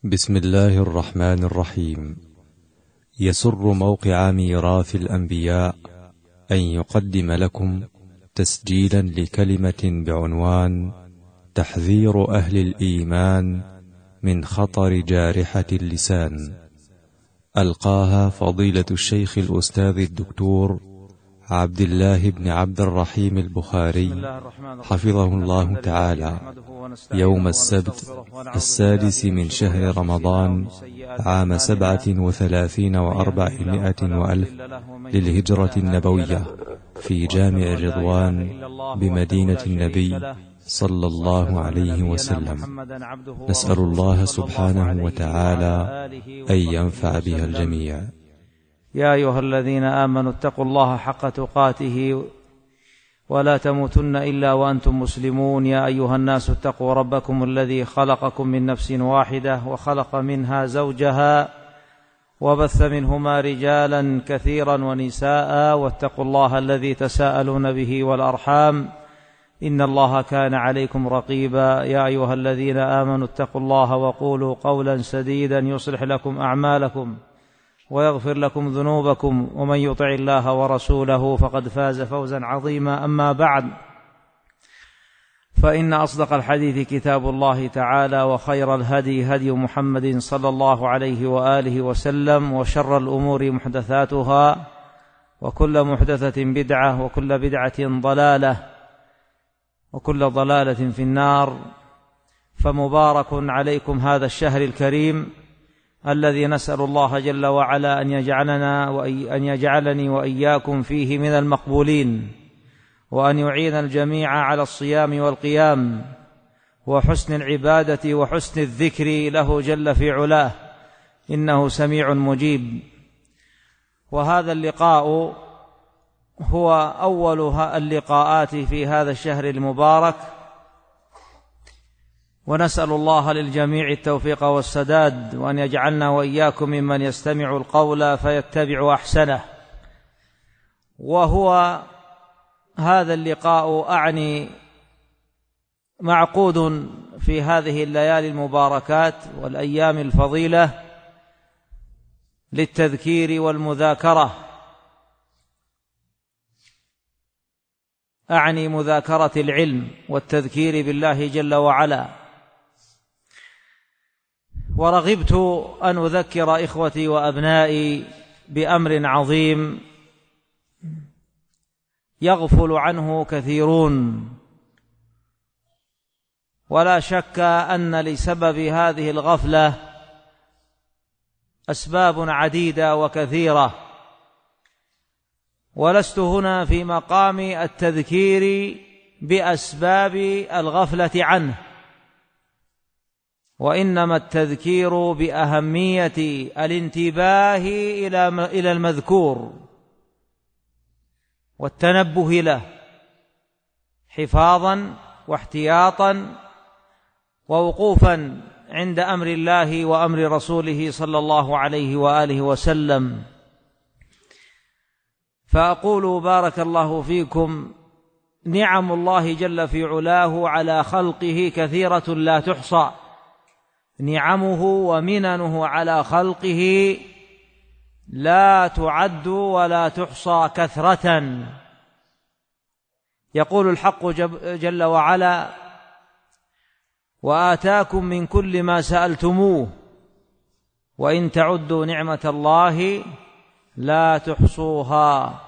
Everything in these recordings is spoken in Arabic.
بسم الله الرحمن الرحيم. يسر موقع ميراث الأنبياء أن يقدم لكم تسجيلا لكلمة بعنوان تحذير أهل الإيمان من خطر جارحة اللسان، ألقاها فضيلة الشيخ الأستاذ الدكتور عبد الله بن عبد الرحيم البخاري حفظه الله تعالى يوم السبت 6 من شهر رمضان عام 37 و400 وألف للهجرة النبوية في جامع الرضوان بمدينة النبي صلى الله عليه وسلم. نسأل الله سبحانه وتعالى أن ينفع بها الجميع. يا أيها الذين آمنوا اتقوا الله حق تقاته ولا تموتن إلا وأنتم مسلمون. يا أيها الناس اتقوا ربكم الذي خلقكم من نفس واحدة وخلق منها زوجها وبث منهما رجالا كثيرا ونساء، واتقوا الله الذي تساءلون به والأرحام إن الله كان عليكم رقيبا. يا أيها الذين آمنوا اتقوا الله وقولوا قولا سديدا يصلح لكم أعمالكم ويغفر لكم ذنوبكم، ومن يطع الله ورسوله فقد فاز فوزا عظيما. أما بعد، فإن أصدق الحديث كتاب الله تعالى، وخير الهدي هدي محمد صلى الله عليه وآله وسلم، وشر الأمور محدثاتها، وكل محدثة بدعة، وكل بدعة ضلالة، وكل ضلالة في النار. فمبارك عليكم هذا الشهر الكريم الذي نسأل الله جل وعلا أن يجعلني وإياكم فيه من المقبولين، وأن يعين الجميع على الصيام والقيام وحسن العبادة وحسن الذكر له جل في علاه، إنه سميع مجيب. وهذا اللقاء هو أول اللقاءات في هذا الشهر المبارك، ونسأل الله للجميع التوفيق والسداد، وأن يجعلنا وإياكم ممن يستمع القول فيتبع أحسنه. وهو هذا اللقاء أعني معقود في هذه الليالي المباركات والأيام الفضيلة للتذكير والمذاكرة، أعني مذاكرة العلم والتذكير بالله جل وعلا. ورغبت أن أذكر إخوتي وأبنائي بأمر عظيم يغفل عنه كثيرون، ولا شك أن لسبب هذه الغفلة أسباب عديدة وكثيرة، ولست هنا في مقام التذكير بأسباب الغفلة عنه، وإنما التذكير بأهمية الانتباه إلى المذكور والتنبه له حفاظا واحتياطا ووقوفا عند أمر الله وأمر رسوله صلى الله عليه وآله وسلم. فأقول بارك الله فيكم: نعم الله جل في علاه على خلقه كثيرة لا تحصى، نعمه ومننه على خلقه لا تعد ولا تحصى كثرة. يقول الحق جل وعلا: وآتاكم من كل ما سألتموه وإن تعدوا نعمة الله لا تحصوها.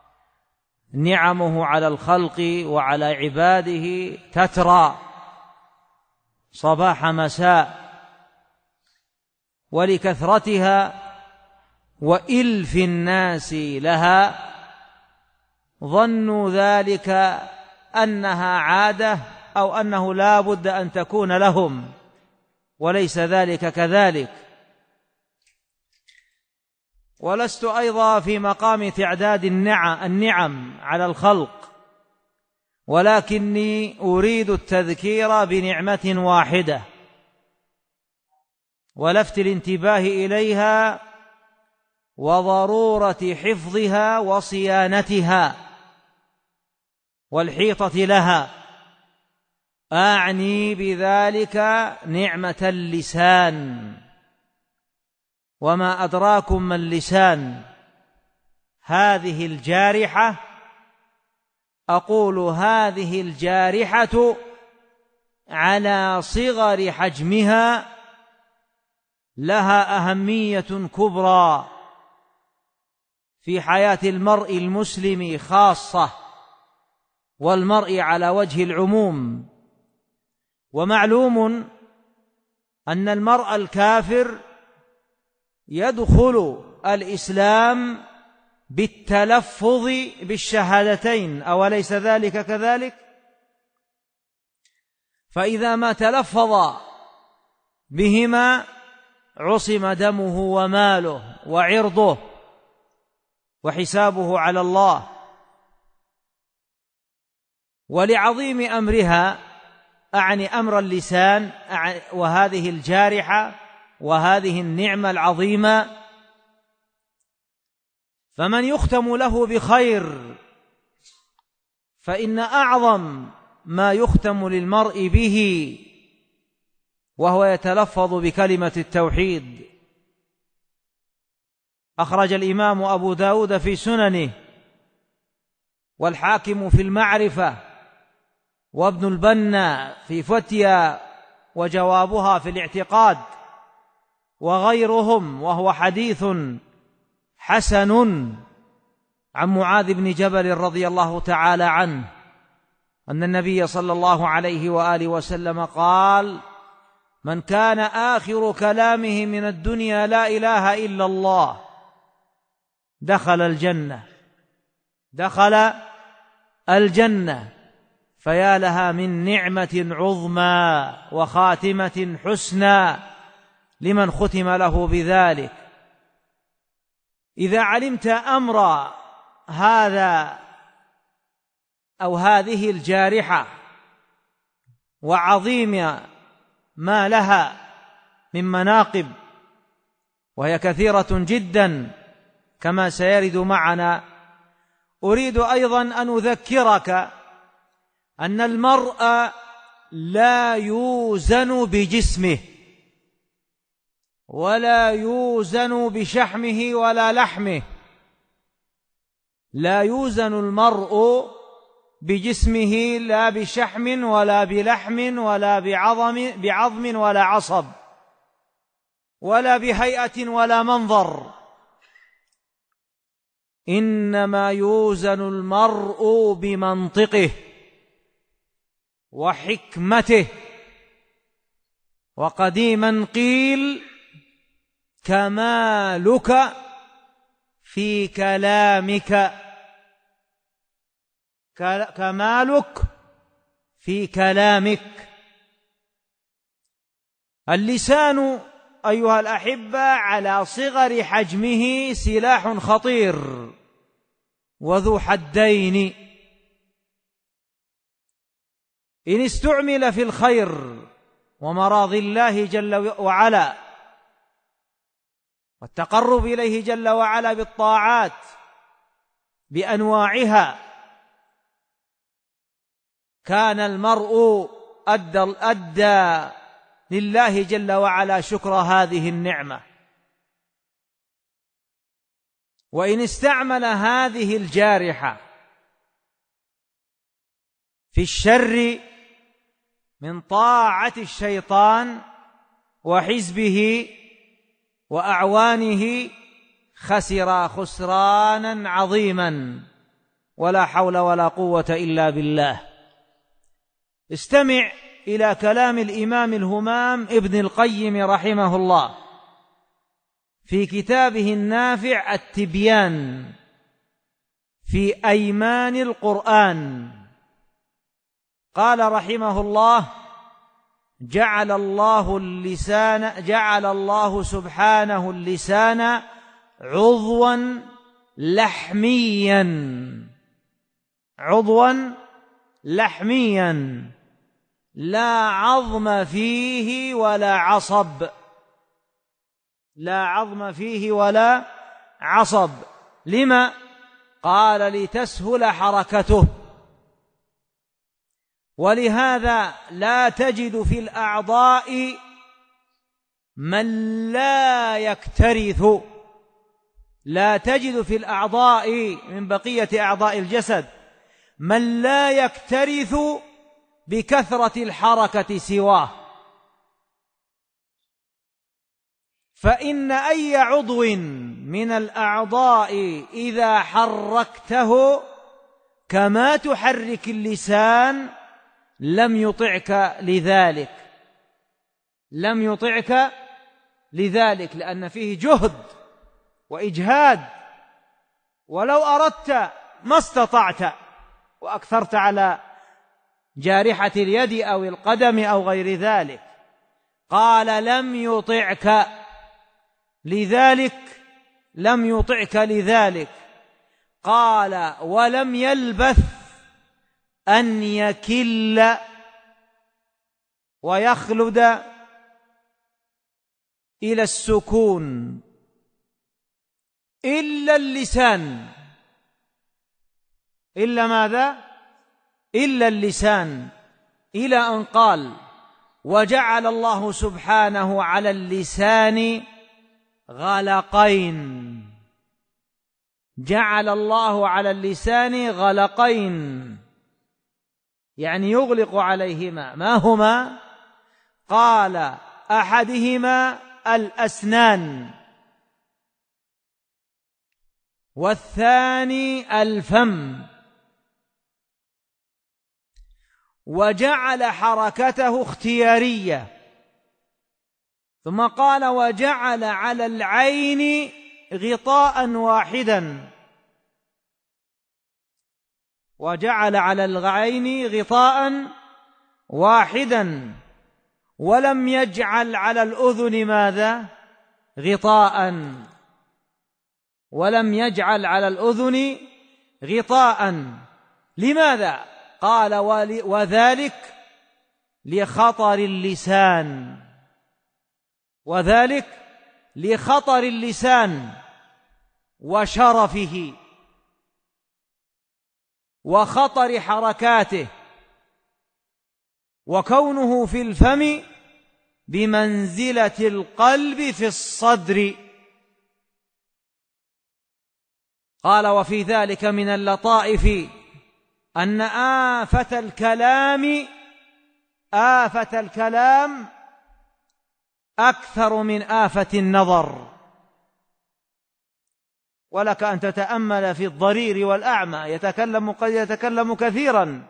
نعمه على الخلق وعلى عباده تترى صباح مساء، ولكثرتها وإلف الناس لها ظنوا ذلك أنها عادة أو أنه لا بد أن تكون لهم، وليس ذلك كذلك. ولست أيضا في مقام تعداد النعم على الخلق، ولكني أريد التذكير بنعمة واحدة ولفت الانتباه إليها وضرورة حفظها وصيانتها والحيطة لها. أعني بذلك نعمة اللسان وما أدراكم ما اللسان هذه الجارحة. أقول هذه الجارحة على صغر حجمها لها أهمية كبرى في حياة المرء المسلم خاصة، والمرء على وجه العموم. ومعلوم أن المرء الكافر يدخل الإسلام بالتلفظ بالشهادتين، أوليس ذلك كذلك؟ فإذا ما تلفظ بهما عصم دمه وماله وعرضه وحسابه على الله. ولعظيم أمرها، أعني أمر اللسان وهذه الجارحة وهذه النعمة العظيمة، فمن يختم له بخير فإن أعظم ما يختم للمرء به وهو يتلفظ بكلمة التوحيد. أخرج الإمام أبو داود في سننه، والحاكم في المعرفة، وابن البنا في فتيا وجوابها في الاعتقاد، وغيرهم، وهو حديث حسن عن معاذ بن جبل رضي الله تعالى عنه أن النبي صلى الله عليه وآله وسلم قال: من كان آخر كلامه من الدنيا لا إله إلا الله دخل الجنة. فيا لها من نعمة عظمى وخاتمة حسنى لمن ختم له بذلك. إذا علمت أمر هذا أو هذه الجارحة وعظيم ما لها من مناقب، وهي كثيرة جدا كما سيرد معنا، أريد أيضا أن أذكرك أن المرء لا يوزن بجسمه ولا يوزن بشحمه ولا لحمه. لا يوزن المرء بجسمه لا بشحم ولا بلحم ولا بعظم ولا عصب ولا بهيئة ولا منظر، إنما يوزن المرء بمنطقه وحكمته. وقديما قيل: كمالك في كلامك، كمالك في كلامك. اللسان أيها الأحبة على صغر حجمه سلاح خطير وذو حدين. إن استعمل في الخير ومراضي الله جل وعلا والتقرب إليه جل وعلا بالطاعات بأنواعها، كان المرء أدى لله جل وعلا شكر هذه النعمة. وإن استعمل هذه الجارحة في الشر من طاعة الشيطان وحزبه وأعوانه خسر خسرانا عظيما، ولا حول ولا قوة إلا بالله. استمع إلى كلام الإمام الهمام ابن القيم رحمه الله في كتابه النافع التبيان في أيمان القرآن. قال رحمه الله: جعل الله سبحانه اللسان عضوا لحميا لا عظم فيه ولا عصب. لما؟ قال: لتسهل حركته. ولهذا لا تجد في الأعضاء من لا يكترث، لا تجد في الأعضاء من بقية أعضاء الجسد من لا يكترث بكثرة الحركة سواه، فإن أي عضو من الأعضاء إذا حركته كما تحرك اللسان لم يطعك لذلك، لأن فيه جهد وإجهاد، ولو أردت ما استطعت وأكثرت على جارحة اليد أو القدم أو غير ذلك. قال لم يطعك لذلك. قال ولم يلبث أن يكل ويخلد إلى السكون إلا اللسان. إلا ماذا؟ إلا اللسان، إلى أن قال وجعل الله سبحانه على اللسان غلقين. جعل الله على اللسان غلقين، يعني يغلق عليهما. ما هما؟ قال أحدهما الأسنان، والثاني الفم. وجعل حركته اختيارية. ثم قال وجعل على العين غطاء واحدا، وجعل على العين غطاء واحدا، ولم يجعل على الأذن ماذا؟ غطاء. ولم يجعل على الأذن غطاء. لماذا؟ قال وذلك لخطر اللسان، وذلك لخطر اللسان وشرفه وخطر حركاته، وكونه في الفم بمنزلة القلب في الصدر. قال وفي ذلك من اللطائف أن آفة الكلام أكثر من آفة النظر. ولك أن تتأمل في الضرير والأعمى، قد يتكلم كثيرا،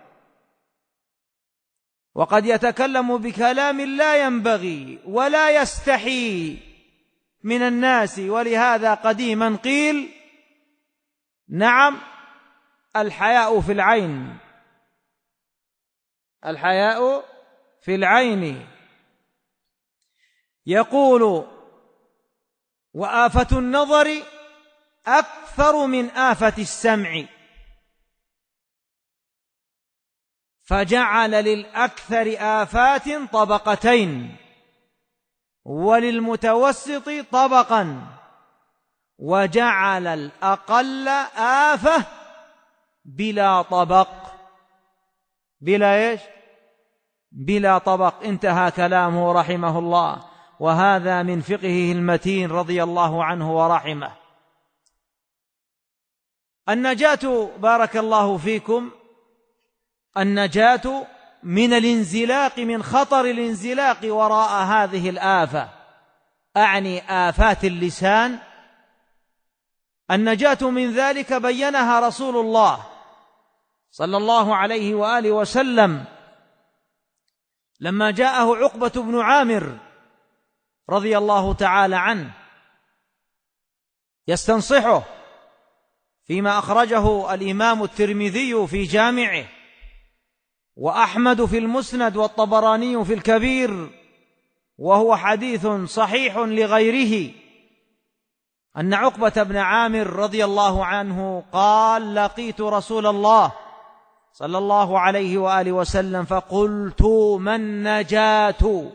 وقد يتكلم بكلام لا ينبغي ولا يستحي من الناس. ولهذا قديما قيل نعم الحياء في العين، الحياء في العين. يقول وآفة النظر أكثر من آفة السمع، فجعل للأكثر آفات طبقتين وللمتوسط طبقا، وجعل الأقل آفة بلا طبق. بلا إيش؟ بلا طبق. انتهى كلامه رحمه الله. وهذا من فقهه المتين رضي الله عنه ورحمه. النجاة بارك الله فيكم، النجاة من الانزلاق، من خطر الانزلاق وراء هذه الآفة، أعني آفات اللسان. النجاة من ذلك بينها رسول الله صلى الله عليه وآله وسلم لما جاءه عقبة بن عامر رضي الله تعالى عنه يستنصحه فيما أخرجه الإمام الترمذي في جامعه، وأحمد في المسند، والطبراني في الكبير، وهو حديث صحيح لغيره، أن عقبة بن عامر رضي الله عنه قال لقيت رسول الله صلى الله عليه وآله وسلم فقلت ما النجاة؟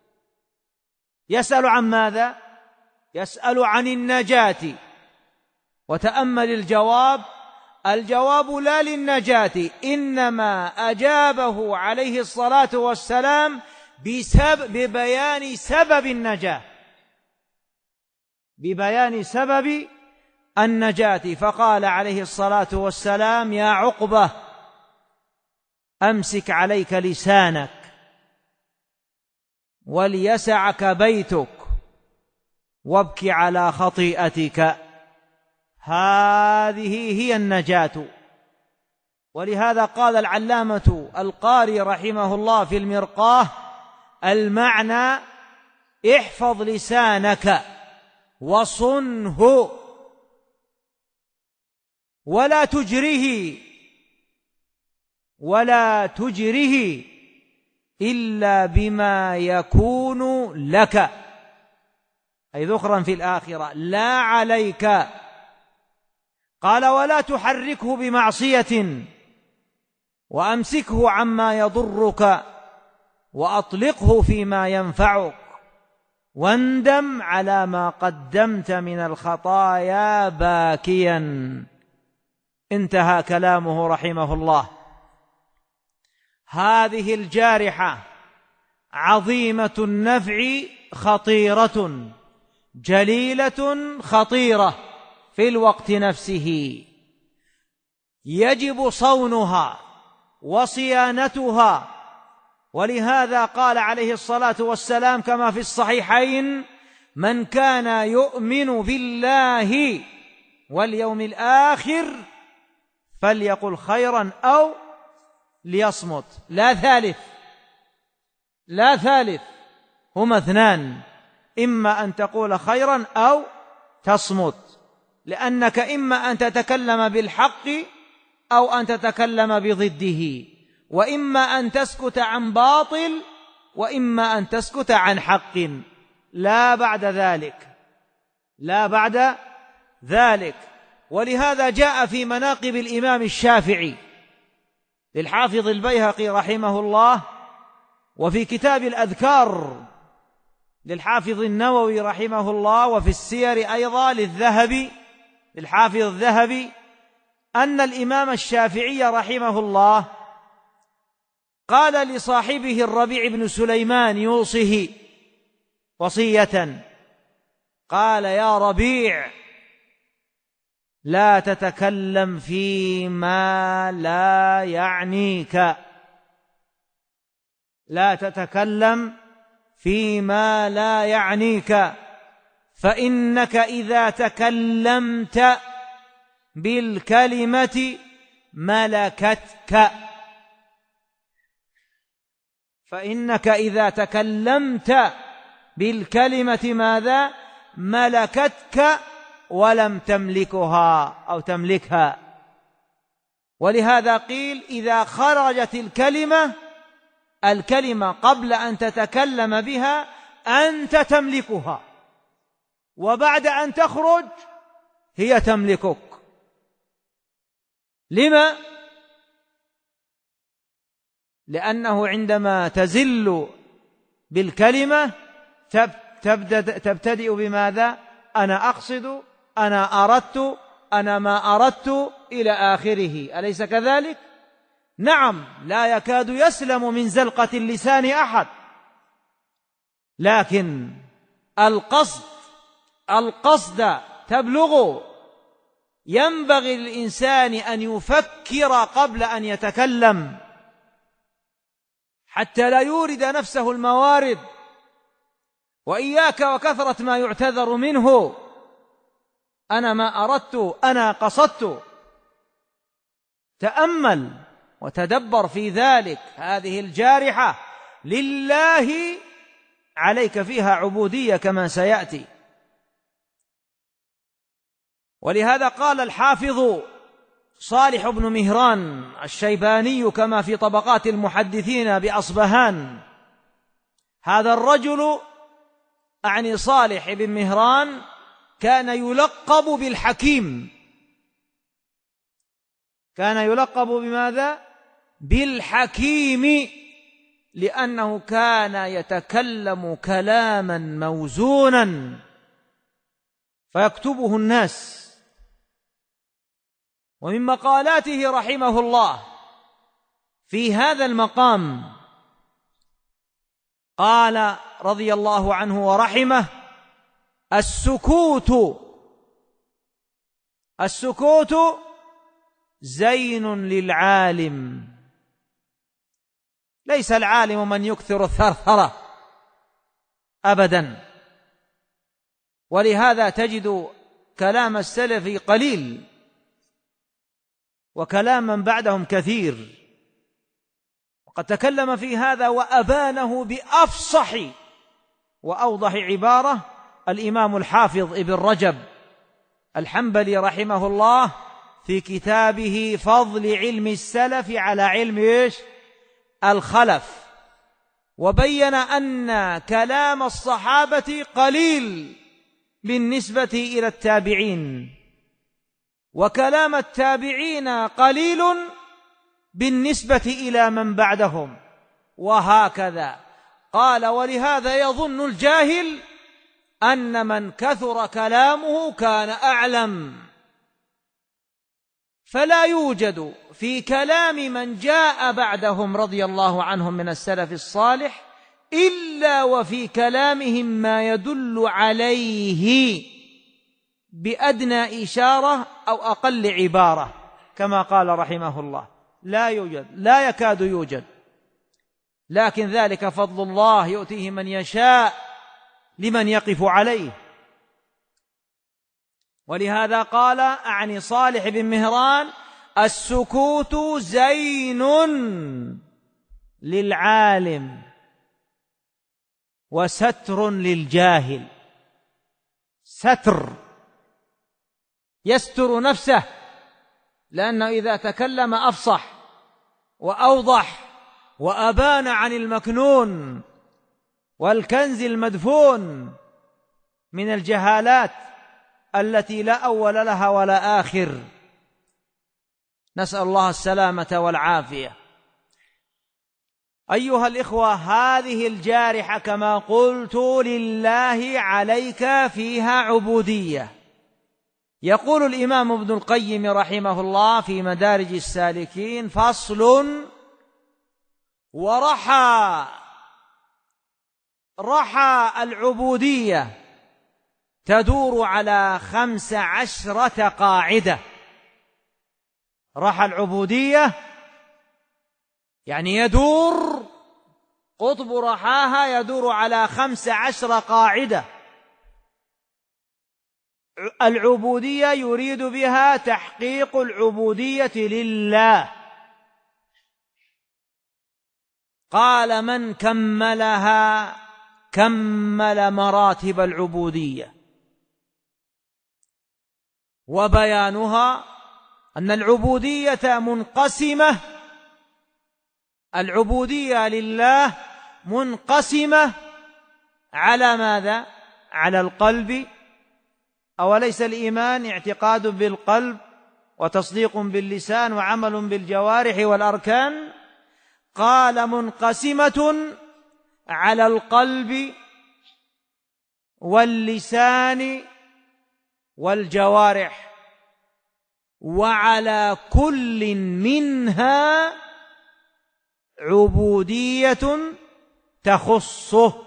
يسأل عن ماذا؟ يسأل عن النجاة. وتأمل الجواب لا للنجاة، إنما أجابه عليه الصلاة والسلام ببيان سبب النجاة، ببيان سبب النجاة، فقال عليه الصلاة والسلام: يا عقبة، أمسك عليك لسانك وليسعك بيتك وابك على خطيئتك. هذه هي النجاة. ولهذا قال العلامة القاري رحمه الله في المرقاة: المعنى احفظ لسانك وصنه ولا تجره إلا بما يكون لك، أي ذخرا في الآخرة لا عليك. قال: ولا تحركه بمعصية، وأمسكه عما يضرك وأطلقه فيما ينفعك، واندم على ما قدمت من الخطايا باكيا. انتهى كلامه رحمه الله. هذه الجارحة عظيمة النفع خطيرة جليلة خطيرة في الوقت نفسه، يجب صونها وصيانتها. ولهذا قال عليه الصلاة والسلام كما في الصحيحين: من كان يؤمن بالله واليوم الآخر فليقل خيرا أو ليصمت. لا ثالث، هما اثنان: إما أن تقول خيرا أو تصمت، لأنك إما أن تتكلم بالحق أو أن تتكلم بضده، وإما أن تسكت عن باطل وإما أن تسكت عن حق، لا بعد ذلك. ولهذا جاء في مناقب الإمام الشافعي للحافظ البيهقي رحمه الله، وفي كتاب الأذكار للحافظ النووي رحمه الله، وفي السير أيضا للحافظ الذهبي، أن الإمام الشافعي رحمه الله قال لصاحبه الربيع بن سليمان يوصيه وصية، قال: يا ربيع، لا تتكلم فيما لا يعنيك، لا تتكلم فيما لا يعنيك، فإنك إذا تكلمت بالكلمة ملكتك، فإنك إذا تكلمت بالكلمة ماذا؟ ملكتك ولم تملكها أو تملكها. ولهذا قيل: إذا خرجت الكلمة قبل أن تتكلم بها أنت تملكها، وبعد أن تخرج هي تملكك. لما؟ لأنه عندما تزل بالكلمة تبتدئ بماذا؟ أنا أقصد، أنا أردت، أنا ما أردت، إلى آخره. أليس كذلك؟ نعم، لا يكاد يسلم من زلقة اللسان أحد، لكن القصد تبلغ. ينبغي للإنسان أن يفكر قبل أن يتكلم حتى لا يورد نفسه الموارد. وإياك وكثرة ما يعتذر منه: أنا ما أردت، أنا قصدت. تأمل وتدبر في ذلك. هذه الجارحة لله عليك فيها عبودية كما سيأتي. ولهذا قال الحافظ صالح بن مهران الشيباني كما في طبقات المحدثين بأصبهان: هذا الرجل، أعني صالح بن مهران، كان يلقب بالحكيم. كان يلقب بماذا؟ بالحكيم، لأنه كان يتكلم كلاما موزونا فيكتبه الناس. ومن مقالاته رحمه الله في هذا المقام قال رضي الله عنه ورحمه: السكوت زين للعالم. ليس العالم من يكثر الثرثرة أبدا، ولهذا تجد كلام السلف قليل وكلام من بعدهم كثير. وقد تكلم في هذا وأبانه بأفصح وأوضح عبارة الإمام الحافظ ابن رجب الحنبلي رحمه الله في كتابه فضل علم السلف على علم الخلف، وبين أن كلام الصحابة قليل بالنسبة إلى التابعين، وكلام التابعين قليل بالنسبة إلى من بعدهم، وهكذا قال. ولهذا يظن الجاهل أن من كثر كلامه كان أعلم، فلا يوجد في كلام من جاء بعدهم رضي الله عنهم من السلف الصالح إلا وفي كلامهم ما يدل عليه بأدنى إشارة أو أقل عبارة، كما قال رحمه الله: لا يوجد، لا يكاد يوجد، لكن ذلك فضل الله يؤتيه من يشاء لمن يقف عليه. ولهذا قال أعني صالح بن مهران: السكوت زين للعالم وستر للجاهل. ستر، يستر نفسه، لأنه إذا تكلم أفصح وأوضح وأبان عن المكنون والكنز المدفون من الجهالات التي لا أول لها ولا آخر، نسأل الله السلامة والعافية. أيها الإخوة، هذه الجارحة كما قلت لله عليك فيها عبودية. يقول الإمام ابن القيم رحمه الله في مدارج السالكين: فصل: ورحى العبودية تدور على 15 قاعدة. رحى العبودية يعني يدور، قطب رحاها يدور على 15 قاعدة. العبودية يريد بها تحقيق العبودية لله. قال: من كملها كمل مراتب العبودية. وبيانها أن العبودية منقسمة، العبودية لله منقسمة على ماذا؟ على القلب. أوليس الإيمان اعتقاد بالقلب وتصديق باللسان وعمل بالجوارح والأركان؟ قال: منقسمة على القلب واللسان والجوارح، وعلى كل منها عبودية تخصه.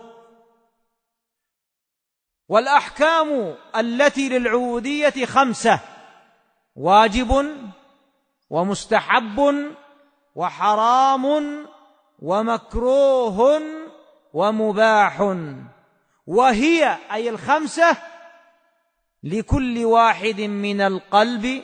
والأحكام التي للعبودية 5: واجب ومستحب وحرام ومكروه ومباح. وهي أي 5 لكل واحد من القلب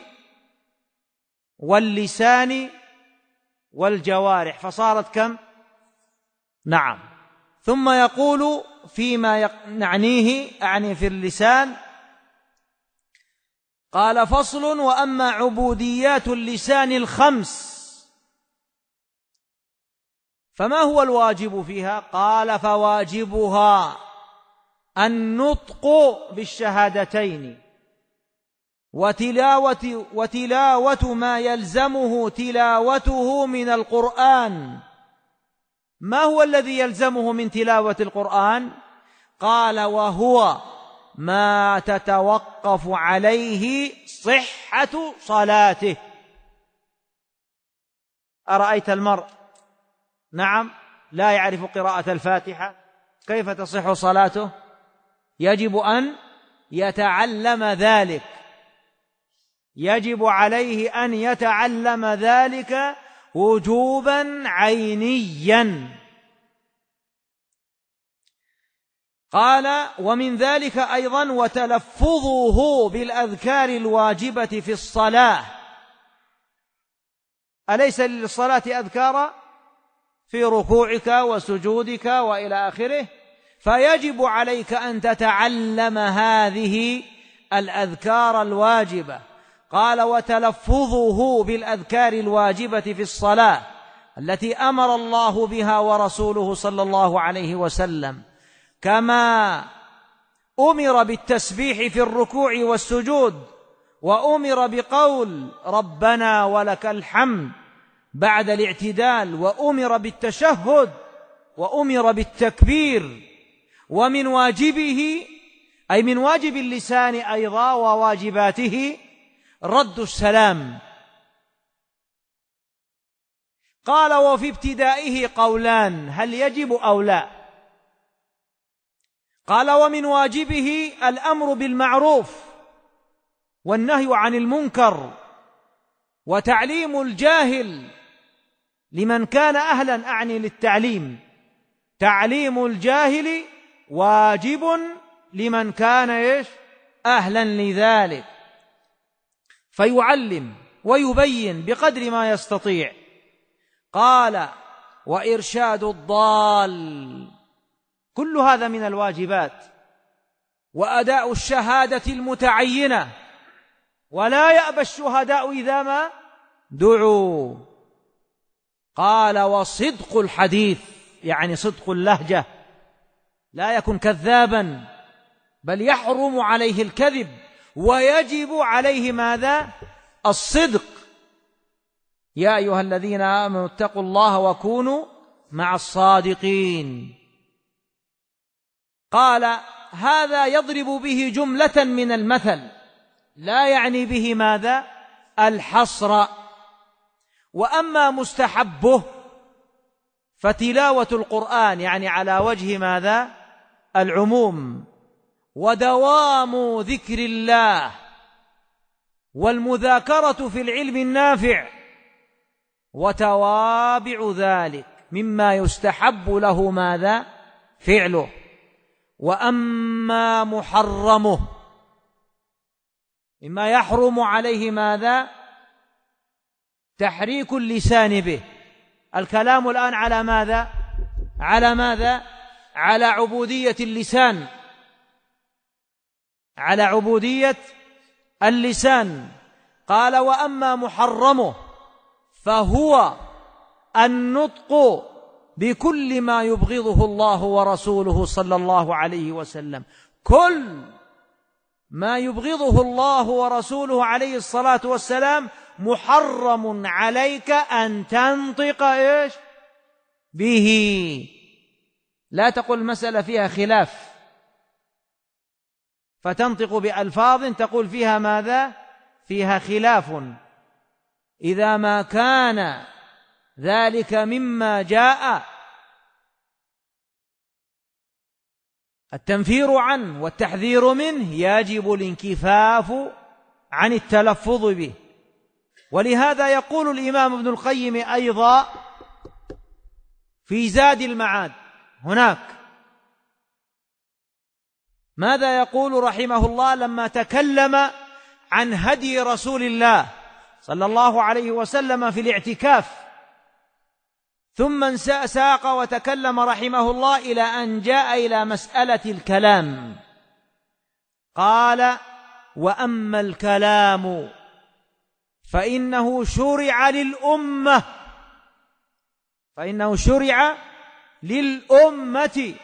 واللسان والجوارح، فصارت كم؟ نعم. ثم يقول فيما نعنيه، أعني في اللسان، قال: فصل: وأما عبوديات اللسان 5 فما هو الواجب فيها؟ قال: فواجبها النطق بالشهادتين وتلاوة ما يلزمه تلاوته من القرآن. ما هو الذي يلزمه من تلاوة القرآن؟ قال: وهو ما تتوقف عليه صحة صلاته. أرأيت المرء نعم لا يعرف قراءة الفاتحة، كيف تصح صلاته؟ يجب أن يتعلم ذلك، يجب عليه أن يتعلم ذلك وجوبا عينيا. قال: ومن ذلك أيضا وتلفظه بالأذكار الواجبة في الصلاة. أليس للصلاة أذكارا في ركوعك وسجودك وإلى آخره؟ فيجب عليك أن تتعلم هذه الأذكار الواجبة. قال: وتلفظه بالأذكار الواجبة في الصلاة التي أمر الله بها ورسوله صلى الله عليه وسلم، كما أمر بالتسبيح في الركوع والسجود، وأمر بقول ربنا ولك الحمد بعد الاعتدال، وأمر بالتشهد، وأمر بالتكبير. ومن واجبه أي من واجب اللسان أيضا وواجباته رد السلام. قال: وفي ابتدائه قولان، هل يجب أو لا؟ قال: ومن واجبه الأمر بالمعروف والنهي عن المنكر وتعليم الجاهل لمن كان أهلا، أعني للتعليم، تعليم الجاهل واجب لمن كان أهلا لذلك، فيعلم ويبين بقدر ما يستطيع. قال: وإرشاد الضال، كل هذا من الواجبات. وأداء الشهادة المتعينة، ولا يأبى الشهداء إذا ما دعوا. قال: وصدق الحديث، يعني صدق اللهجة، لا يكن كذابا، بل يحرم عليه الكذب، ويجب عليه ماذا؟ الصدق. يا أيها الذين آمنوا اتقوا الله وكونوا مع الصادقين. قال: هذا يضرب به جملة من المثل، لا يعني به ماذا؟ الحصر. وأما مستحبه فتلاوة القرآن، يعني على وجه ماذا؟ العموم، ودوام ذكر الله، والمذاكرة في العلم النافع، وتوابع ذلك مما يستحب له ماذا؟ فعله. وأما محرمه مما يحرم عليه ماذا؟ تحريك اللسان به. الكلام الآن على ماذا؟ على ماذا؟ على عبودية اللسان، على عبودية اللسان. قال: وأما محرمه فهو النطق بكل ما يبغضه الله ورسوله صلى الله عليه وسلم. كل ما يبغضه الله ورسوله عليه الصلاة والسلام محرم عليك أن تنطق به. لا تقل المسألة فيها خلاف فتنطق بألفاظ تقول فيها ماذا؟ فيها خلاف. إذا ما كان ذلك مما جاء التنفير عنه والتحذير منه يجب الانكفاف عن التلفظ به. ولهذا يقول الإمام ابن القيم أيضا في زاد المعاد هناك، ماذا يقول رحمه الله لما تكلم عن هدي رسول الله صلى الله عليه وسلم في الاعتكاف، ثم ساق وتكلم رحمه الله إلى أن جاء إلى مسألة الكلام. قال: وأما الكلام فإنه شرع للأمة، فإنه شرع للأمة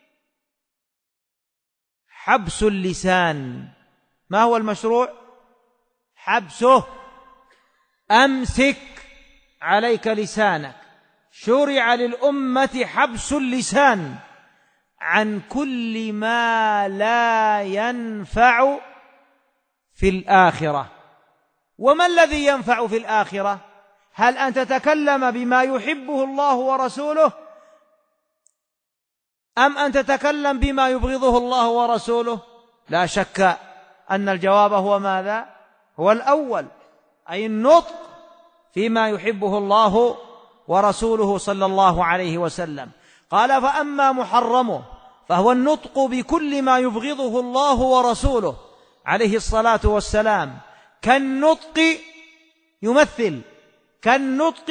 حبس اللسان. ما هو المشروع؟ حبسه. أمسك عليك لسانك. شرع للأمة حبس اللسان عن كل ما لا ينفع في الآخرة. وما الذي ينفع في الآخرة؟ هل أن تتكلم بما يحبه الله ورسوله، أم أن تتكلم بما يبغضه الله ورسوله؟ لا شك أن الجواب هو ماذا؟ هو الأول، أي النطق فيما يحبه الله ورسوله صلى الله عليه وسلم. قال: فأما محرمه فهو النطق بكل ما يبغضه الله ورسوله عليه الصلاة والسلام، كالنطق يمثل كالنطق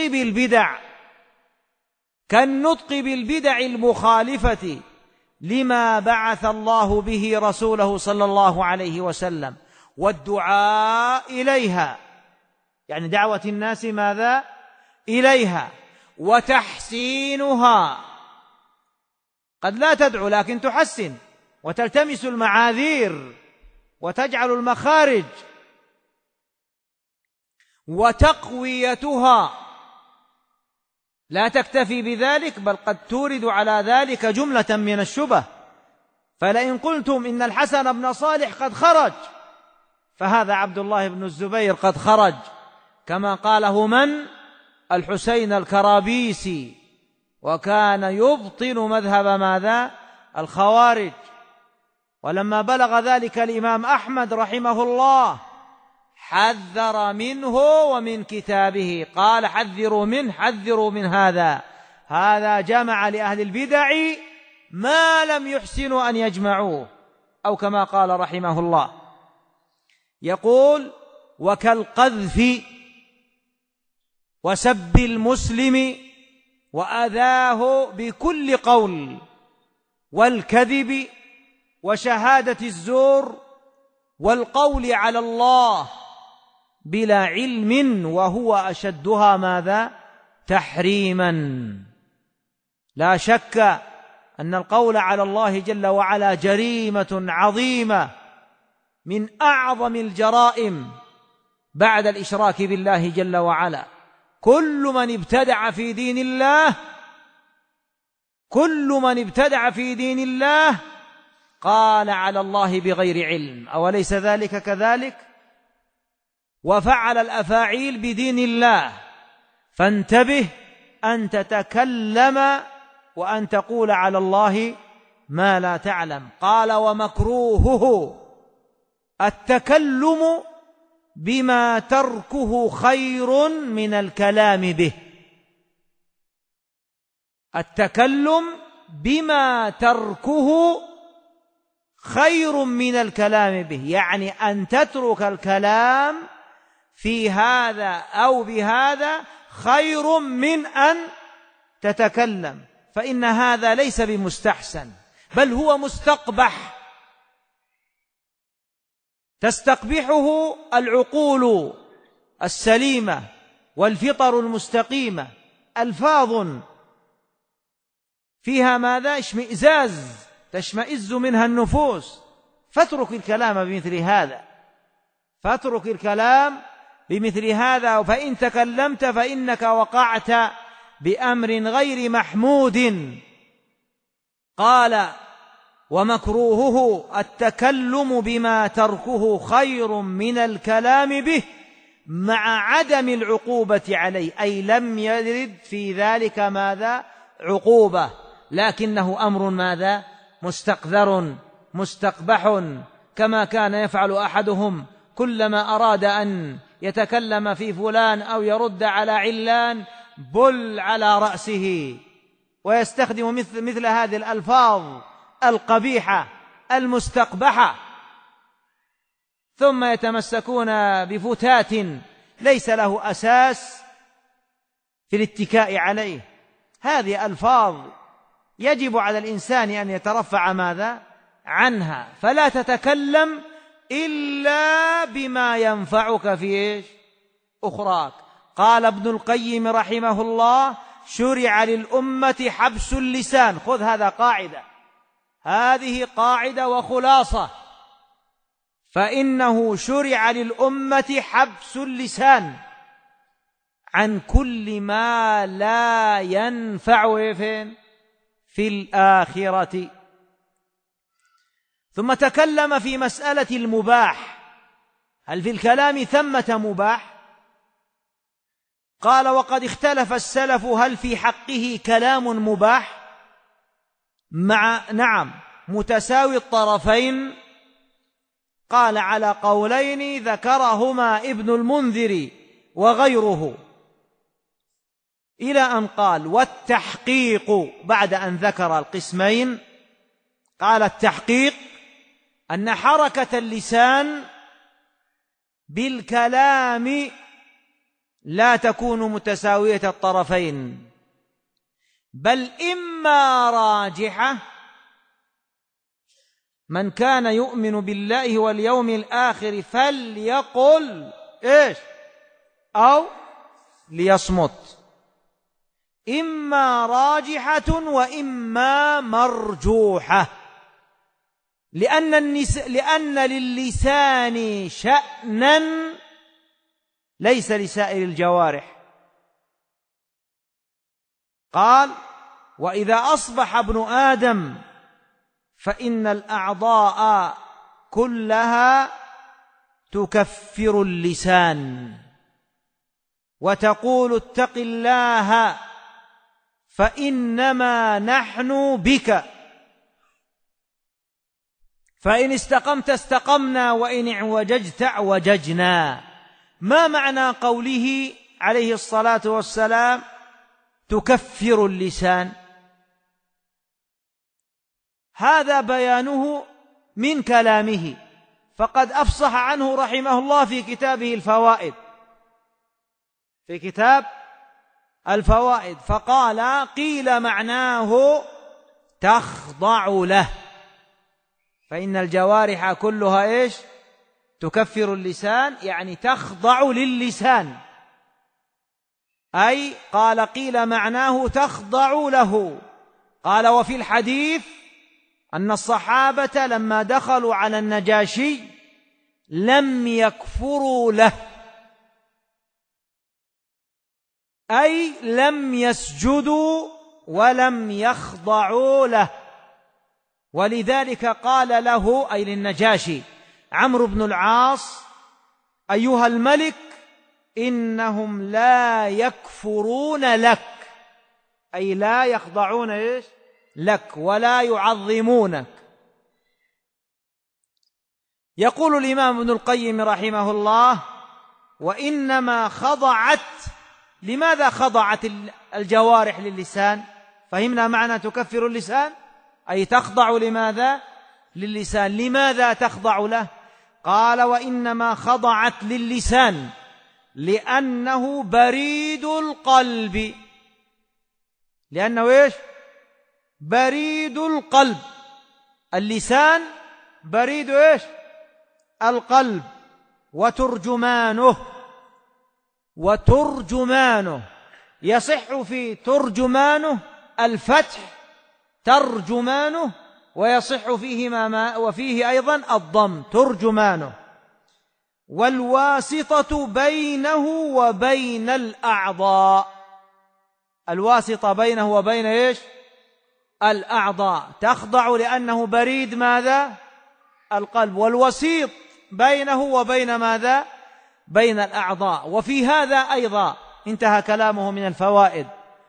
بالبدع المخالفة لما بعث الله به رسوله صلى الله عليه وسلم، والدعاء إليها، يعني دعوة الناس ماذا؟ إليها، وتحسينها. قد لا تدعو لكن تحسن وتلتمس المعاذير وتجعل المخارج، وتقويتها. لا تكتفي بذلك، بل قد تورد على ذلك جملة من الشبه. فلئن قلتم إن الحسن بن صالح قد خرج، فهذا عبد الله بن الزبير قد خرج، كما قاله من؟ الحسين الكرابيسي، وكان يبطل مذهب ماذا؟ الخوارج. ولما بلغ ذلك الإمام أحمد رحمه الله حذر منه ومن كتابه، قال: حذروا من هذا جمع لأهل البدع ما لم يحسنوا أن يجمعوه، أو كما قال رحمه الله. يقول: وكالقذف وسب المسلم وأذاه بكل قول، والكذب وشهادة الزور، والقول على الله بلا علم، وهو أشدها ماذا؟ تحريما. لا شك أن القول على الله جل وعلا جريمة عظيمة من أعظم الجرائم بعد الإشراك بالله جل وعلا. كل من ابتدع في دين الله قال على الله بغير علم، أوليس ذلك كذلك؟ وفعل الأفاعيل بدين الله. فانتبه أن تتكلم وأن تقول على الله ما لا تعلم. قال: ومكروهه التكلم بما تركه خير من الكلام به. التكلم بما تركه خير من الكلام به، يعني أن تترك الكلام في هذا أو بهذا خير من أن تتكلم، فإن هذا ليس بمستحسن، بل هو مستقبح تستقبحه العقول السليمة والفطر المستقيمة. ألفاظ فيها ماذا؟ اشمئزاز تشمئز منها النفوس. فاترك الكلام بمثل هذا، فإن تكلمت فإنك وقعت بأمر غير محمود. قال: ومكروهه التكلم بما تركه خير من الكلام به مع عدم العقوبة عليه، أي لم يرد في ذلك ماذا؟ عقوبة، لكنه أمر ماذا؟ مستقذر مستقبح، كما كان يفعل أحدهم كلما أراد أن يتكلم في فلان أو يرد على علان بل على رأسه، ويستخدم مثل هذه الألفاظ القبيحة المستقبحة، ثم يتمسكون بفتات ليس له أساس في الاتكاء عليه. هذه ألفاظ يجب على الإنسان أن يترفع ماذا؟ عنها، فلا تتكلم إلا بما ينفعك في أخراك. قال ابن القيم رحمه الله: شرع للأمة حبس اللسان. خذ هذه قاعدة وخلاصة، فإنه شرع للأمة حبس اللسان عن كل ما لا ينفع في الآخرة. ثم تكلم في مسألة المباح، هل في الكلام ثمة مباح؟ قال: وقد اختلف السلف هل في حقه كلام مباح؟ نعم، متساوي الطرفين قال على قولين ذكرهما ابن المنذر وغيره، إلى أن قال: والتحقيق، بعد أن ذكر القسمين قال: التحقيق أن حركة اللسان بالكلام لا تكون متساوية الطرفين، بل إما راجحة. من كان يؤمن بالله واليوم الآخر فليقل إيش أو ليصمت، إما راجحة وإما مرجوحة، لأن للسان شأنا ليس لسائر الجوارح. قال: وإذا أصبح ابن آدم فإن الأعضاء كلها تكفر اللسان وتقول: اتق الله فإنما نحن بك، فإن استقمت استقمنا وإن اعوججت اعوججنا. ما معنى قوله عليه الصلاة والسلام تكفر اللسان؟ هذا بيانه من كلامه، فقد أفصح عنه رحمه الله في كتابه الفوائد، في كتاب الفوائد، فقال: قيل معناه تخضع له، فإن الجوارح كلها إيش؟ تكفر اللسان، يعني تخضع للسان. أي قال: قيل معناه تخضع له. قال: وفي الحديث أن الصحابة لما دخلوا على النجاشي لم يكفروا له، أي لم يسجدوا ولم يخضعوا له. ولذلك قال له، أي للنجاشي، عمرو بن العاص: أيها الملك إنهم لا يكفرون لك، أي لا يخضعون إيش؟ لك ولا يعظمونك. يقول الإمام ابن القيم رحمه الله: وإنما خضعت. لماذا خضعت الجوارح للسان؟ فهمنا معنى تكفر اللسان، أي تخضع. لماذا؟ للسان. لماذا تخضع له؟ قال: وإنما خضعت للسان لأنه بريد القلب. لأنه إيش؟ بريد القلب. اللسان بريد إيش؟ القلب. وترجمانه يصح في ترجمانه الفتح ترجمانه، ويصح فيه وفيه أيضا الضم ترجمانه. والواسطة بينه وبين الأعضاء، الواسطة بينه وبين إيش؟ الأعضاء. تخضع لأنه بريد ماذا؟ القلب. والوسيط بينه وبين ماذا؟ بين الأعضاء. وفي هذا أيضا انتهى كلامه من الفوائد.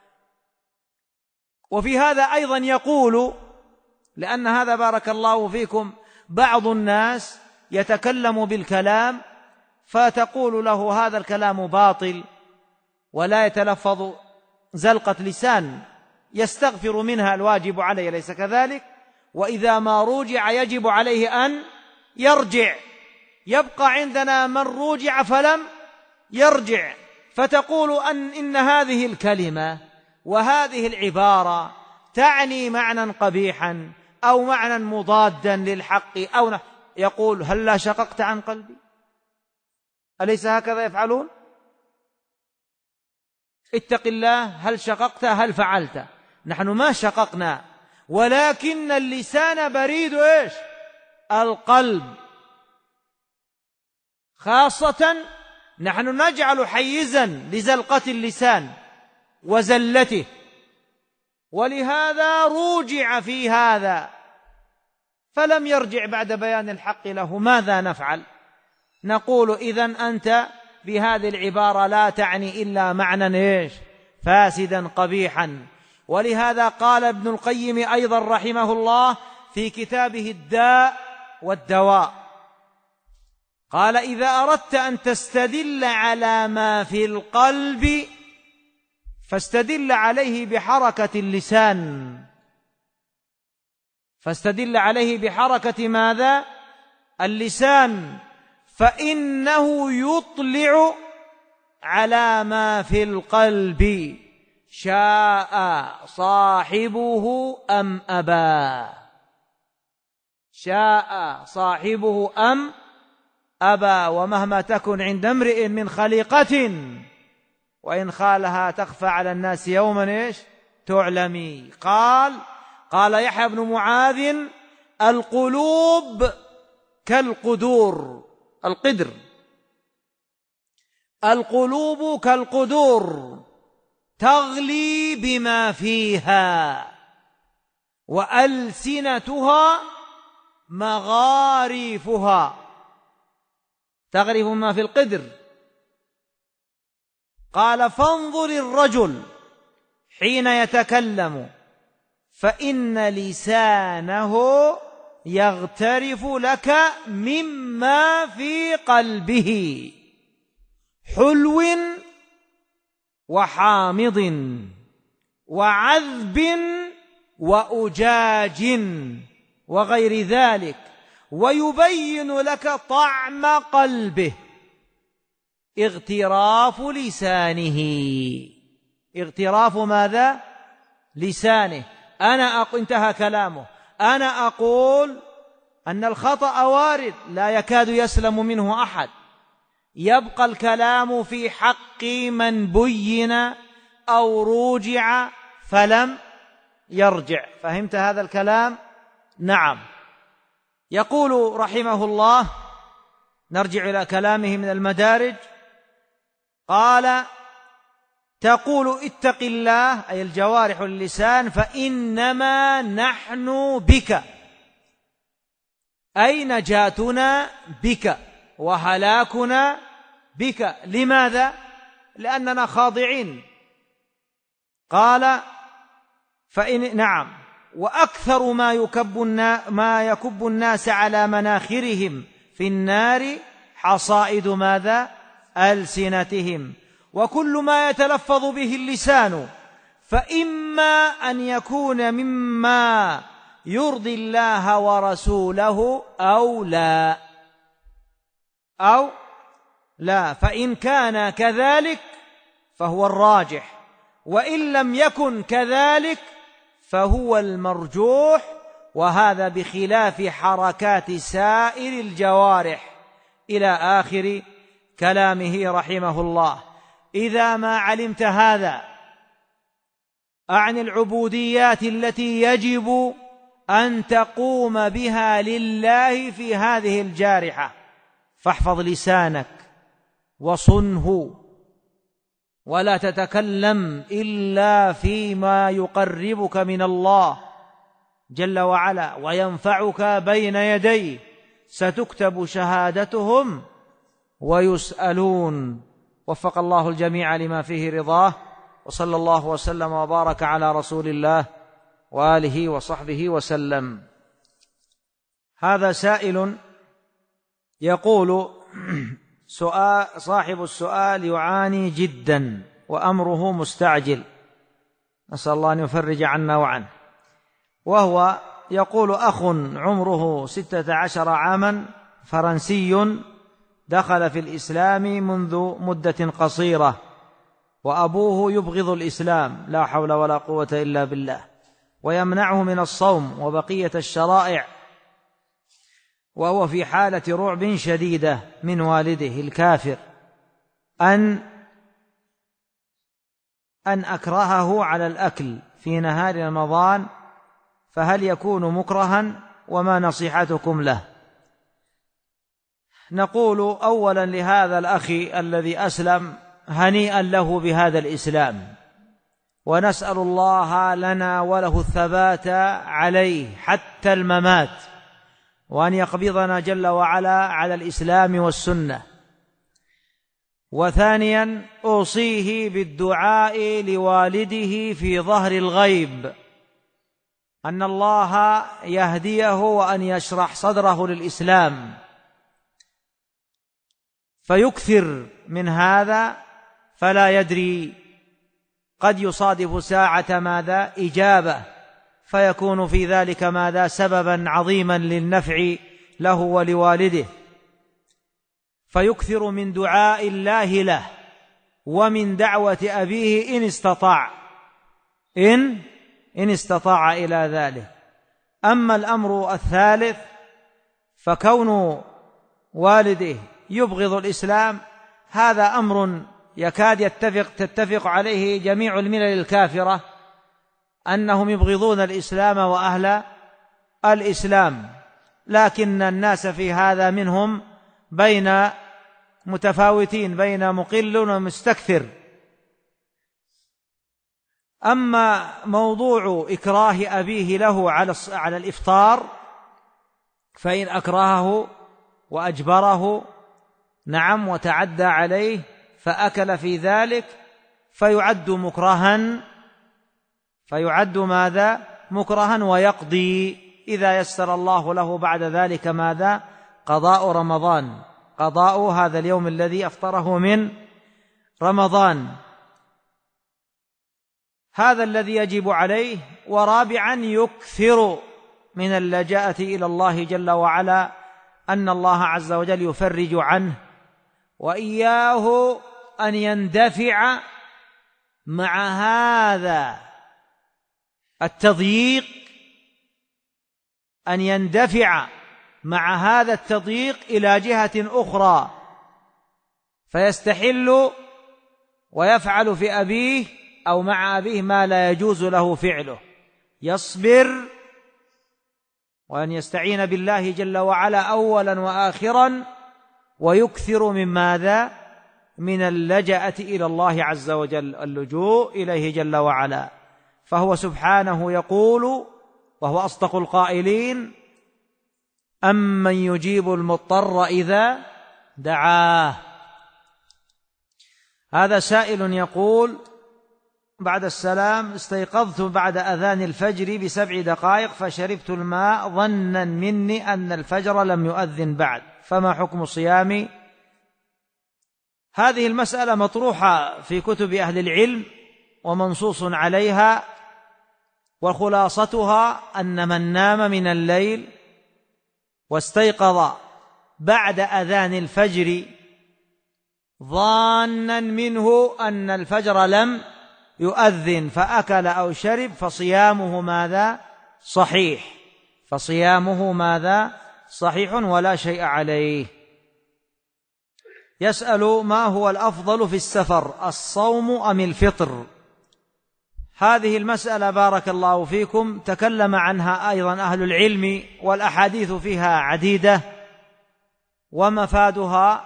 وفي هذا أيضا يقول، لأن هذا بارك الله فيكم بعض الناس يتكلم بالكلام فتقول له هذا الكلام باطل ولا يتلفظ زلقة لسان، يستغفر منها الواجب عليه، ليس كذلك؟ وإذا ما روجع يجب عليه أن يرجع. يبقى عندنا من روجع فلم يرجع، فتقول إن هذه الكلمة وهذه العبارة تعني معنى قبيحا أو معنى مضادا للحق أو يقول: هل لا شققت عن قلبي؟ أليس هكذا يفعلون؟ اتق الله، هل شققت؟ هل فعلت؟ نحن ما شققنا، ولكن اللسان بريد إيش؟ القلب. خاصة نحن نجعل حيزا لزلقة اللسان وزلته، ولهذا روجع في هذا فلم يرجع بعد بيان الحق له. ماذا نفعل؟ نقول: إذن أنت بهذه العبارة لا تعني إلا معنى إيش؟ فاسدا قبيحا. ولهذا قال ابن القيم أيضا رحمه الله في كتابه الداء والدواء: قال إذا أردت أن تستدل على ما في القلب فاستدل عليه بحركة اللسان. فاستدل عليه بحركة ماذا؟ اللسان، فإنه يطلع على ما في القلب، شاء صاحبه أم أبى. شاء صاحبه أم أبى. ومهما تكن عند امرئ من خليقة وإن خالها تخفى على الناس يوما تعلمي. قال يحيى بن معاذ: القلوب كالقدور. القلوب كالقدور تغلي بما فيها، وألسنتها مغاريفها. تغرف ما في القدر. قال: فانظر الرجل حين يتكلم فإن لسانه يغترف لك مما في قلبه، حلو وحامض وعذب وأجاج وغير ذلك، ويبين لك طعم قلبه. اغتراف لسانه. اغتراف ماذا؟ لسانه. انتهى كلامه. أنا أقول أن الخطأ وارد لا يكاد يسلم منه أحد، يبقى الكلام في حق من بين أو روجع فلم يرجع. فهمت هذا الكلام؟ نعم. يقول رحمه الله، نرجع إلى كلامه من المدارج، قال: تقول اتق الله، أي الجوارح اللسان، فإنما نحن بك، أي نجاتنا بك وهلاكنا بك. لماذا؟ لأننا خاضعين. قال: نعم. وأكثر ما يكب الناس على مناخرهم في النار حصائد ماذا؟ ألسنتهم. وكل ما يتلفظ به اللسان فإما أن يكون مما يرضي الله ورسوله أو لا، فإن كان كذلك فهو الراجح، وإن لم يكن كذلك فهو المرجوح، وهذا بخلاف حركات سائر الجوارح، إلى آخر كلامه رحمه الله. إذا ما علمت هذا عن العبوديات التي يجب أن تقوم بها لله في هذه الجارحة، فاحفظ لسانك وصنه، ولا تتكلم إلا فيما يقربك من الله جل وعلا وينفعك بين يديه، ستكتب شهادتهم ويسألون. وفق الله الجميع لما فيه رضاه، وصلى الله وسلم وبارك على رسول الله وآله وصحبه وسلم. هذا سائل يقول: صاحب السؤال يعاني جدا وأمره مستعجل، نسأل الله أن يفرج عنا وعنه. وهو يقول: أخ عمره 16 عاما، فرنسي، دخل في الإسلام منذ مدة قصيرة، وأبوه يبغض الإسلام، لا حول ولا قوة إلا بالله، ويمنعه من الصوم وبقية الشرائع، وهو في حالة رعب شديدة من والده الكافر أن أكرهه على الأكل في نهار رمضان، فهل يكون مكرها؟ وما نصيحتكم له؟ نقول أولا لهذا الأخ الذي أسلم: هنيئا له بهذا الإسلام، ونسأل الله لنا وله الثبات عليه حتى الممات، وأن يقبضنا جل وعلا على الإسلام والسنة. وثانيا أوصيه بالدعاء لوالده في ظهر الغيب، أن الله يهديه وأن يشرح صدره للإسلام، فيكثر من هذا فلا يدري، قد يصادف ساعة ماذا إجابة، فيكون في ذلك ماذا سببا عظيما للنفع له ولوالده، فيكثر من دعاء الله له ومن دعوة أبيه إن استطاع إلى ذلك. أما الأمر الثالث فكون والده يبغض الإسلام، هذا أمر يكاد تتفق عليه جميع الملل الكافرة، أنهم يبغضون الإسلام وأهل الإسلام، لكن الناس في هذا منهم بين متفاوتين، بين مقل ومستكثر. أما موضوع إكراه أبيه له على الإفطار، فإن أكرهه وأجبره نعم وتعدى عليه فأكل في ذلك فيعد ماذا مكرها، ويقضي إذا يسر الله له بعد ذلك ماذا قضاء رمضان، قضاء هذا اليوم الذي أفطره من رمضان، هذا الذي يجب عليه. ورابعا يكثر من اللجأة إلى الله جل وعلا، أن الله عز وجل يفرج عنه، وإياه أن يندفع مع هذا التضييق، أن يندفع مع هذا التضييق إلى جهة أخرى، فيستحل ويفعل في أبيه أو مع أبيه ما لا يجوز له فعله، يصبر وأن يستعين بالله جل وعلا أولا وآخرا، ويكثر من ماذا من اللجأة إلى الله عز وجل، اللجوء إليه جل وعلا. فهو سبحانه يقول وهو أصدق القائلين: أمن يجيب المضطر إذا دعاه. هذا سائل يقول بعد السلام: استيقظت بعد أذان الفجر ب7 دقائق فشربت الماء ظنا مني أن الفجر لم يؤذن بعد، فما حكم صيامي؟ هذه المسألة مطروحة في كتب أهل العلم ومنصوص عليها، وخلاصتها أن من نام من الليل واستيقظ بعد أذان الفجر ظانا منه أن الفجر لم يؤذن فأكل أو شرب فصيامه ماذا؟ صحيح، فصيامه ماذا؟ صحيح ولا شيء عليه. يسأل: ما هو الأفضل في السفر، الصوم أم الفطر؟ هذه المسألة بارك الله فيكم تكلم عنها أيضا أهل العلم، والأحاديث فيها عديدة، ومفادها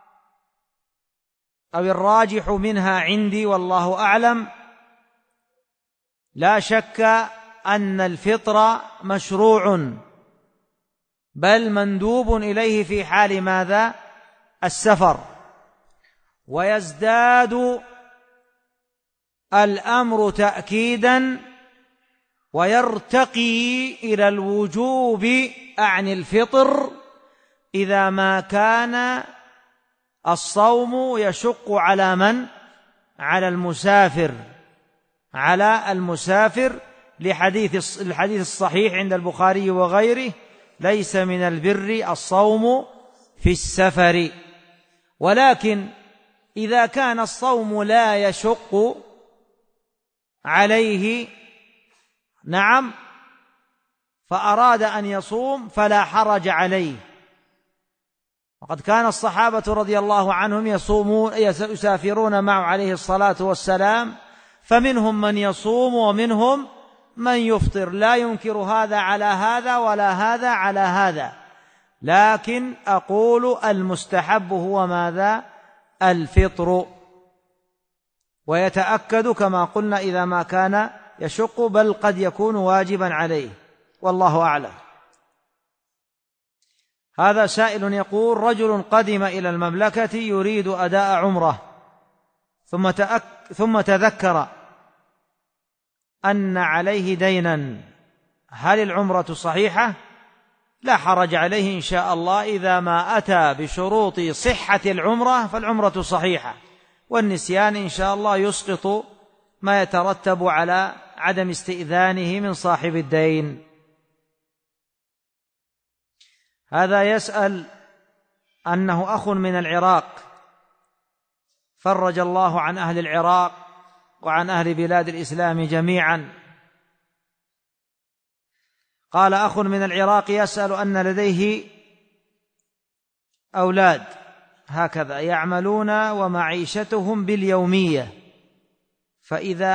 أو الراجح منها عندي والله أعلم لا شك أن الفطر مشروع، بل مندوب إليه في حال ماذا؟ السفر، ويزداد الأمر تأكيدا ويرتقي إلى الوجوب عن الفطر إذا ما كان الصوم يشق على من؟ على المسافر، لحديث الحديث الصحيح عند البخاري وغيره: ليس من البر الصوم في السفر. ولكن إذا كان الصوم لا يشق عليه نعم فأراد أن يصوم فلا حرج عليه، وقد كان الصحابة رضي الله عنهم يسافرون معه عليه الصلاة والسلام، فمنهم من يصوم ومنهم من يفطر، لا ينكر هذا على هذا ولا هذا على هذا، لكن أقول المستحب هو ماذا؟ الفطر، ويتأكد كما قلنا إذا ما كان يشق، بل قد يكون واجبا عليه، والله أعلم. هذا سائل يقول: رجل قدم إلى المملكة يريد أداء عمره ثم تذكر أن عليه دينا، هل العمرة صحيحة؟ لا حرج عليه إن شاء الله إذا ما أتى بشروط صحة العمرة فالعمرة صحيحة، والنسيان إن شاء الله يسقط ما يترتب على عدم استئذانه من صاحب الدين. هذا يسأل أنه أخ من العراق، فرج الله عن أهل العراق وعن أهل بلاد الإسلام جميعا. قال أخ من العراق يسأل أن لديه أولاد هكذا يعملون ومعيشتهم باليومية، فإذا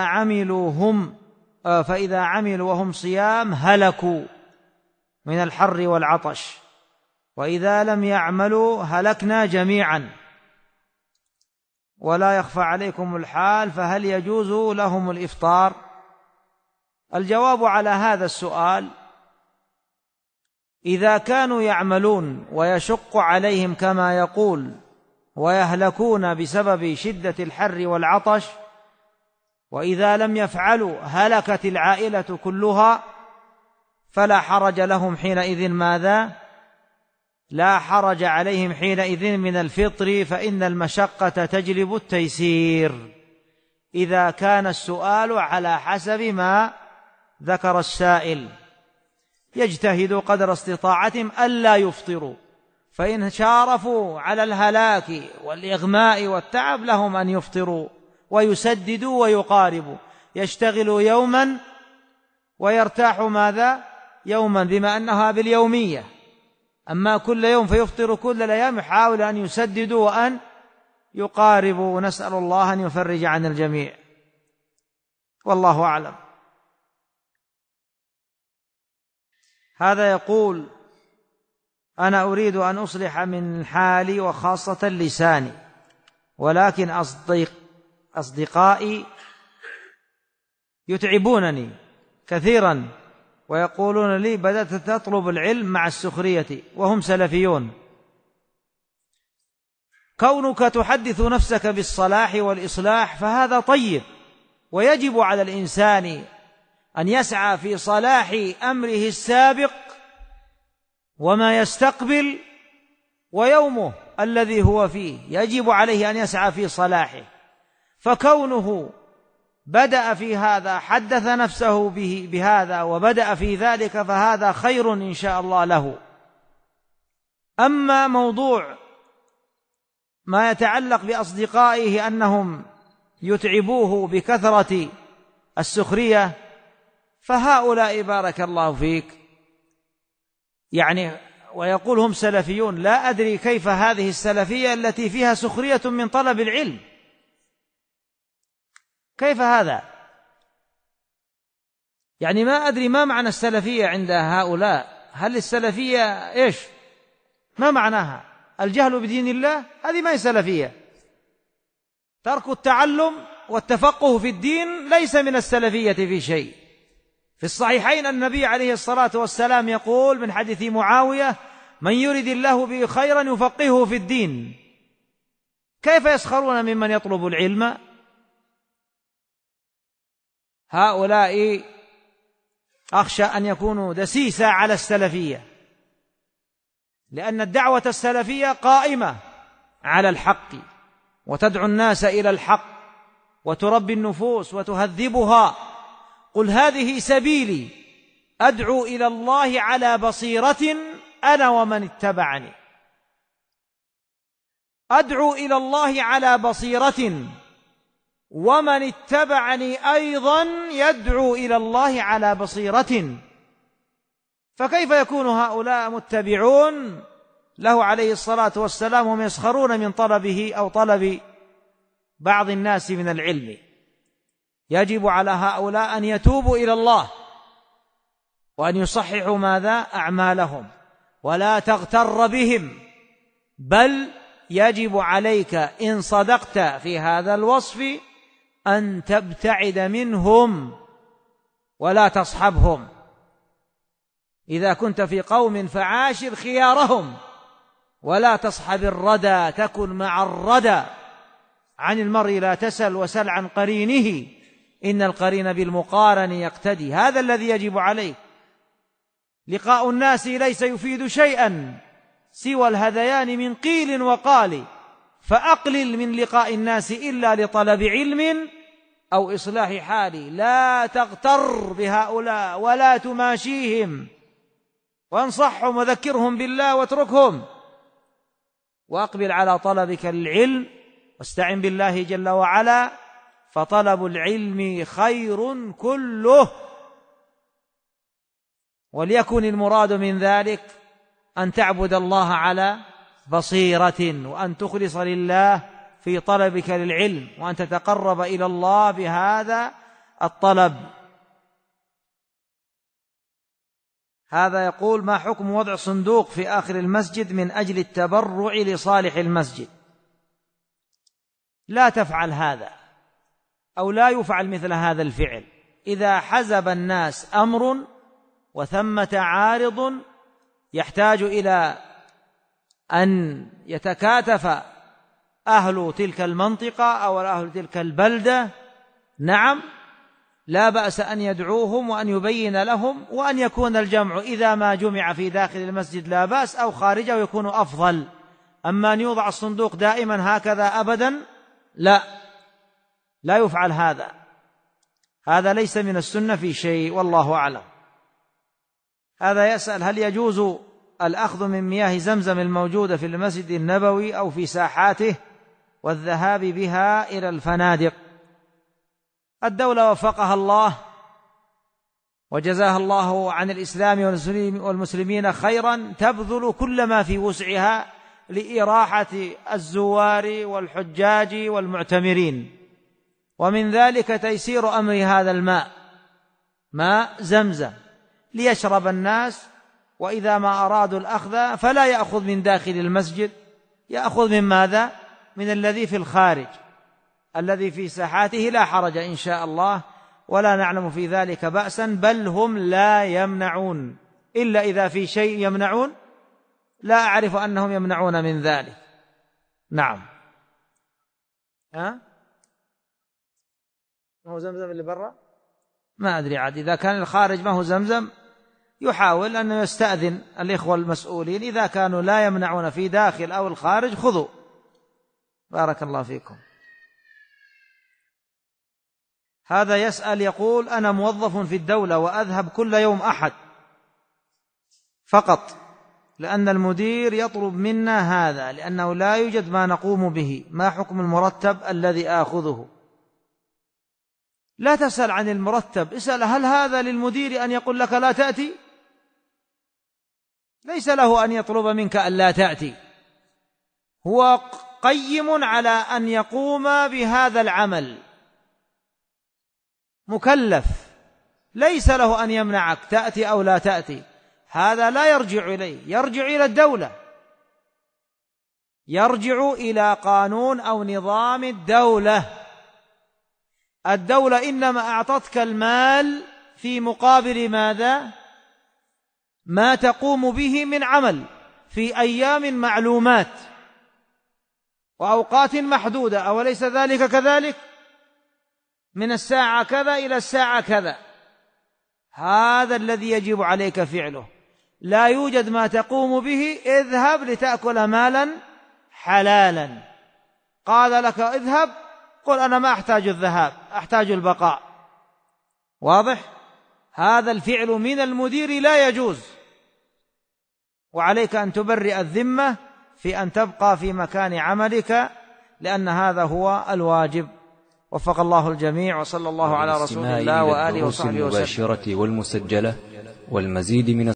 عملوا وهم صيام هلكوا من الحر والعطش، وإذا لم يعملوا هلكنا جميعا، ولا يخفى عليكم الحال، فهل يجوز لهم الإفطار؟ الجواب على هذا السؤال: إذا كانوا يعملون ويشق عليهم كما يقول ويهلكون بسبب شدة الحر والعطش، وإذا لم يفعلوا هلكت العائلة كلها، فلا حرج لهم حينئذ. ماذا؟ لا حرج عليهم حينئذ من الفطر، فإن المشقة تجلب التيسير، إذا كان السؤال على حسب ما ذكر السائل. يجتهدوا قدر استطاعتهم ألا يفطروا، فإن شارفوا على الهلاك والإغماء والتعب لهم أن يفطروا ويسددوا ويقاربوا، يشتغلوا يوما ويرتاحوا ماذا؟ يوما، بما أنها باليومية. أما كل يوم فيفطر كل الأيام، يحاول أن يسددوا وأن يقاربوا، ونسأل الله أن يفرج عن الجميع، والله أعلم. هذا يقول: أنا أريد أن أصلح من حالي وخاصة لساني، ولكن أصدقائي يتعبونني كثيرا ويقولون لي بدأت تطلب العلم مع السخرية، وهم سلفيون. كونك تحدث نفسك بالصلاح والإصلاح فهذا طيب، ويجب على الإنسان أن يسعى في صلاح أمره السابق وما يستقبل ويومه الذي هو فيه، يجب عليه أن يسعى في صلاحه. فكونه بدأ في هذا، حدث نفسه بهذا وبدأ في ذلك، فهذا خير إن شاء الله له. أما موضوع ما يتعلق بأصدقائه أنهم يتعبوه بكثرة السخرية، فهؤلاء بارك الله فيك ويقول هم سلفيون، لا أدري كيف هذه السلفية التي فيها سخرية من طلب العلم، كيف هذا؟ ما أدري ما معنى السلفية عند هؤلاء. هل السلفية إيش؟ ما معناها؟ الجهل بدين الله؟ هذه ما هي سلفية. ترك التعلم والتفقه في الدين ليس من السلفية في شيء. في الصحيحين النبي عليه الصلاة والسلام يقول من حديث معاوية: من يرد الله به خيرا يفقهه في الدين. كيف يسخرون ممن يطلب العلم؟ هؤلاء أخشى أن يكونوا دسيسة على السلفية، لأن الدعوة السلفية قائمة على الحق، وتدعو الناس إلى الحق، وتربي النفوس وتهذبها. قل هذه سبيلي أدعو إلى الله على بصيرة أنا ومن اتبعني. أدعو إلى الله على بصيرة، ومن اتبعني أيضا يدعو إلى الله على بصيرة. فكيف يكون هؤلاء متبعون له عليه الصلاة والسلام وهم يسخرون من طلبه أو طلب بعض الناس من العلم؟ يجب على هؤلاء أن يتوبوا إلى الله وأن يصححوا ماذا؟ أعمالهم، ولا تغتر بهم، بل يجب عليك إن صدقت في هذا الوصف أن تبتعد منهم ولا تصحبهم. إذا كنت في قوم فعاشر خيارهم ولا تصحب الردى، تكن مع الردى. عن المرء لا تسل وسل عن قرينه، إن القرين بالمقارن يقتدي. هذا الذي يجب عليك. لقاء الناس ليس يفيد شيئا سوى الهذيان من قيل وقال، فأقلل من لقاء الناس إلا لطلب علم أو إصلاح حال. لا تغتر بهؤلاء ولا تماشيهم، وانصحهم وذكرهم بالله واتركهم، وأقبل على طلبك للعلم واستعن بالله جل وعلا، فطلب العلم خير كله. وليكن المراد من ذلك أن تعبد الله على بصيرة، وأن تخلص لله في طلبك للعلم، وأن تتقرب إلى الله بهذا الطلب. هذا يقول: ما حكم وضع صندوق في آخر المسجد من أجل التبرع لصالح المسجد؟ لا تفعل هذا، أو لا يفعل مثل هذا الفعل. إذا حزب الناس أمر وثمة عارض يحتاج إلى أن يتكاتف أهل تلك المنطقة أو أهل تلك البلدة، نعم، لا بأس أن يدعوهم وأن يبين لهم، وأن يكون الجمع إذا ما جمع في داخل المسجد لا بأس، أو خارجه يكون أفضل. أما أن يوضع الصندوق دائما هكذا أبدا، لا يفعل هذا، هذا ليس من السنة في شيء، والله أعلم. هذا يسأل: هل يجوز الأخذ من مياه زمزم الموجودة في المسجد النبوي أو في ساحاته والذهاب بها إلى الفنادق؟ الدولة وفقها الله وجزاها الله عن الإسلام والمسلمين خيرا تبذل كل ما في وسعها لإراحة الزوار والحجاج والمعتمرين، ومن ذلك تيسير أمر هذا الماء، ماء زمزم، ليشرب الناس، وإذا ما أرادوا الأخذ فلا يأخذ من داخل المسجد، يأخذ من ماذا؟ من الذي في الخارج، الذي في ساحاته لا حرج إن شاء الله، ولا نعلم في ذلك بأسا، بل هم لا يمنعون، إلا إذا في شيء يمنعون، لا أعرف أنهم يمنعون من ذلك. نعم. ما هو زمزم اللي برا؟ ما أدري عاد، إذا كان الخارج ما هو زمزم يحاول أن يستأذن الإخوة المسؤولين، إذا كانوا لا يمنعون في داخل أو الخارج خذوا. بارك الله فيكم. هذا يسأل يقول: أنا موظف في الدولة وأذهب كل يوم أحد فقط، لأن المدير يطلب منا هذا لأنه لا يوجد ما نقوم به، ما حكم المرتب الذي آخذه؟ لا تسأل عن المرتب، اسأل هل هذا للمدير أن يقول لك لا تأتي؟ ليس له أن يطلب منك أن لا تأتي، هو قيم على أن يقوم بهذا العمل، مكلف، ليس له أن يمنعك تأتي أو لا تأتي، هذا لا يرجع إليه، يرجع إلى الدولة، يرجع إلى قانون أو نظام الدولة. الدولة إنما أعطتك المال في مقابل ماذا؟ ما تقوم به من عمل في أيام معلومات وأوقات محدودة، أوليس ذلك كذلك؟ من الساعة كذا إلى الساعة كذا، هذا الذي يجب عليك فعله. لا يوجد ما تقوم به اذهب لتأكل مالا حلالا، قال لك اذهب، قل أنا ما أحتاج الذهاب، أحتاج البقاء. واضح؟ هذا الفعل من المدير لا يجوز، وعليك أن تبرئ الذمة في أن تبقى في مكان عملك، لأن هذا هو الواجب. وفق الله الجميع، وصلى الله على رسول الله وآله وصحبه وسلم. المباشرة والمسجلة والمزيد من